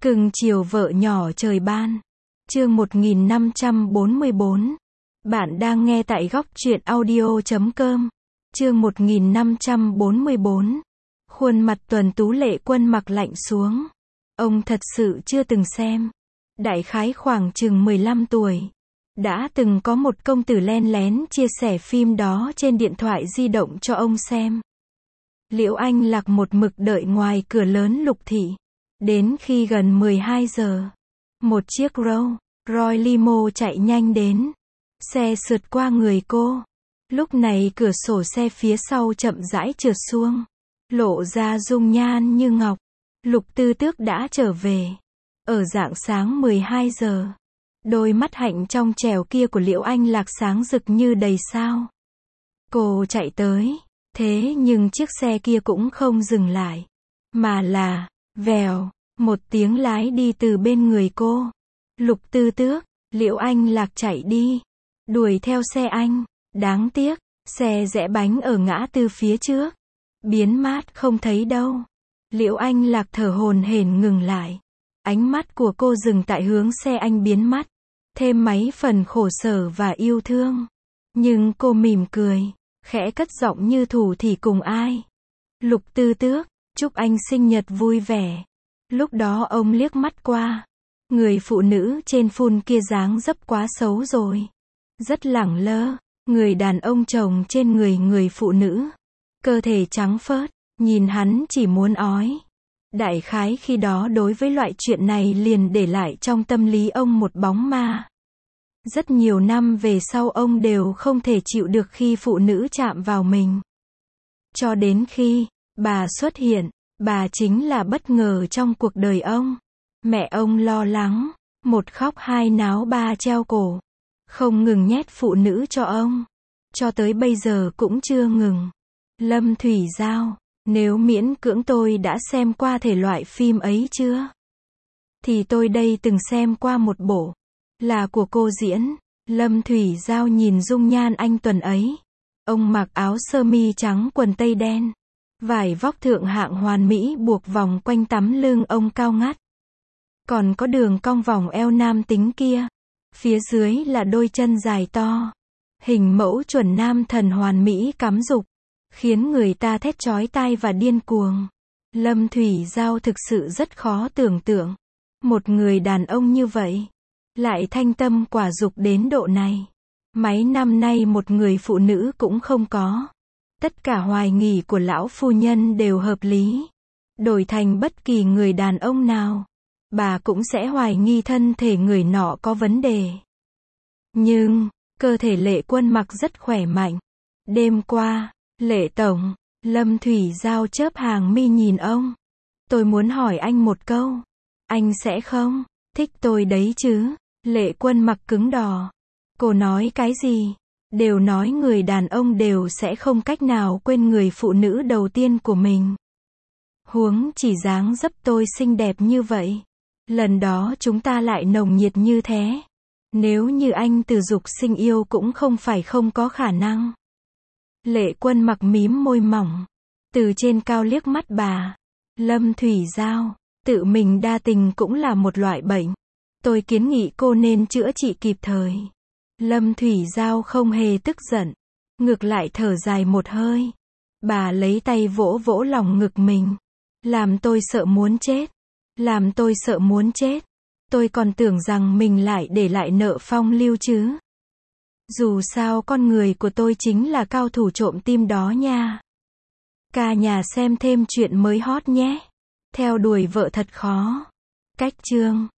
Cưng chiều vợ nhỏ trời ban. Chương 1544. Bạn đang nghe tại góc truyện audio.com. Chương 1544. Khuôn mặt tuấn tú Lệ Quân mặc lạnh xuống. Ông thật sự chưa từng xem. Đại khái khoảng chừng 15 tuổi. Đã từng có một công tử len lén chia sẻ phim đó trên điện thoại di động cho ông xem. Liễu Anh Lạc một mực đợi ngoài cửa lớn Lục Thị. Đến khi gần 12 giờ, một chiếc Rolls Royce limo chạy nhanh đến. Xe sượt qua người cô. Lúc này cửa sổ xe phía sau chậm rãi trượt xuống, lộ ra dung nhan như ngọc. Lục Tư Tước đã trở về. Ở rạng sáng 12 giờ, đôi mắt hạnh trong trẻo kia của Liễu Anh Lạc sáng rực như đầy sao. Cô chạy tới, thế nhưng chiếc xe kia cũng không dừng lại, mà là vèo, một tiếng lái đi từ bên người cô. Lục Tư Tước, Liễu Anh Lạc chạy đi, đuổi theo xe anh. Đáng tiếc, xe rẽ bánh ở ngã tư phía trước, biến mất không thấy đâu. Liễu Anh Lạc thở hổn hển ngừng lại. Ánh mắt của cô dừng tại hướng xe anh biến mất, thêm mấy phần khổ sở và yêu thương. Nhưng cô mỉm cười, khẽ cất giọng như thủ thỉ cùng ai. Lục Tư Tước, chúc anh sinh nhật vui vẻ. Lúc đó ông liếc mắt qua. Người phụ nữ trên phone kia dáng dấp quá xấu rồi. Rất lẳng lơ. Người đàn ông chồng trên người phụ nữ. Cơ thể trắng phớt, nhìn hắn chỉ muốn ói. Đại khái khi đó đối với loại chuyện này liền để lại trong tâm lý ông một bóng ma. Rất nhiều năm về sau ông đều không thể chịu được khi phụ nữ chạm vào mình. Cho đến khi bà xuất hiện, bà chính là bất ngờ trong cuộc đời ông. Mẹ ông lo lắng, một khóc hai náo ba treo cổ, không ngừng nhét phụ nữ cho ông. Cho tới bây giờ cũng chưa ngừng. Lâm Thủy Giao, nếu miễn cưỡng tôi đã xem qua thể loại phim ấy chưa? Thì tôi đây từng xem qua một bộ, là của cô diễn. Lâm Thủy Giao nhìn dung nhan anh tuấn ấy. Ông mặc áo sơ mi trắng quần tây đen. Vải vóc thượng hạng hoàn mỹ buộc vòng quanh tấm lưng ông cao ngắt. Còn có đường cong vòng eo nam tính kia. Phía dưới là đôi chân dài to. Hình mẫu chuẩn nam thần hoàn mỹ cắm rục. Khiến người ta thét chói tai và điên cuồng. Lâm Thủy Giao thực sự rất khó tưởng tượng. Một người đàn ông như vậy, lại thanh tâm quả dục đến độ này. Mấy năm nay một người phụ nữ cũng không có. Tất cả hoài nghi của lão phu nhân đều hợp lý. Đổi thành bất kỳ người đàn ông nào, bà cũng sẽ hoài nghi thân thể người nọ có vấn đề. Nhưng, cơ thể Lệ Quân mặc rất khỏe mạnh. Đêm qua, Lệ Tổng, Lâm Thủy Giao chớp hàng mi nhìn ông. Tôi muốn hỏi anh một câu. Anh sẽ không thích tôi đấy chứ? Lệ Quân mặc cứng đờ. Cô nói cái gì? Đều nói người đàn ông đều sẽ không cách nào quên người phụ nữ đầu tiên của mình. Huống chỉ dáng dấp tôi xinh đẹp như vậy. Lần đó chúng ta lại nồng nhiệt như thế. Nếu như anh từ dục sinh yêu cũng không phải không có khả năng. Lệ Quân mặc mím môi mỏng. Từ trên cao liếc mắt bà. Lâm Thủy Giao, tự mình đa tình cũng là một loại bệnh. Tôi kiến nghị cô nên chữa trị kịp thời. Lâm Thủy Giao không hề tức giận. Ngược lại thở dài một hơi. Bà lấy tay vỗ vỗ lòng ngực mình. Làm tôi sợ muốn chết. Làm tôi sợ muốn chết. Tôi còn tưởng rằng mình lại để lại nợ phong lưu chứ. Dù sao con người của tôi chính là cao thủ trộm tim đó nha. Cả nhà xem thêm chuyện mới hot nhé. Theo đuổi vợ thật khó. Cách chương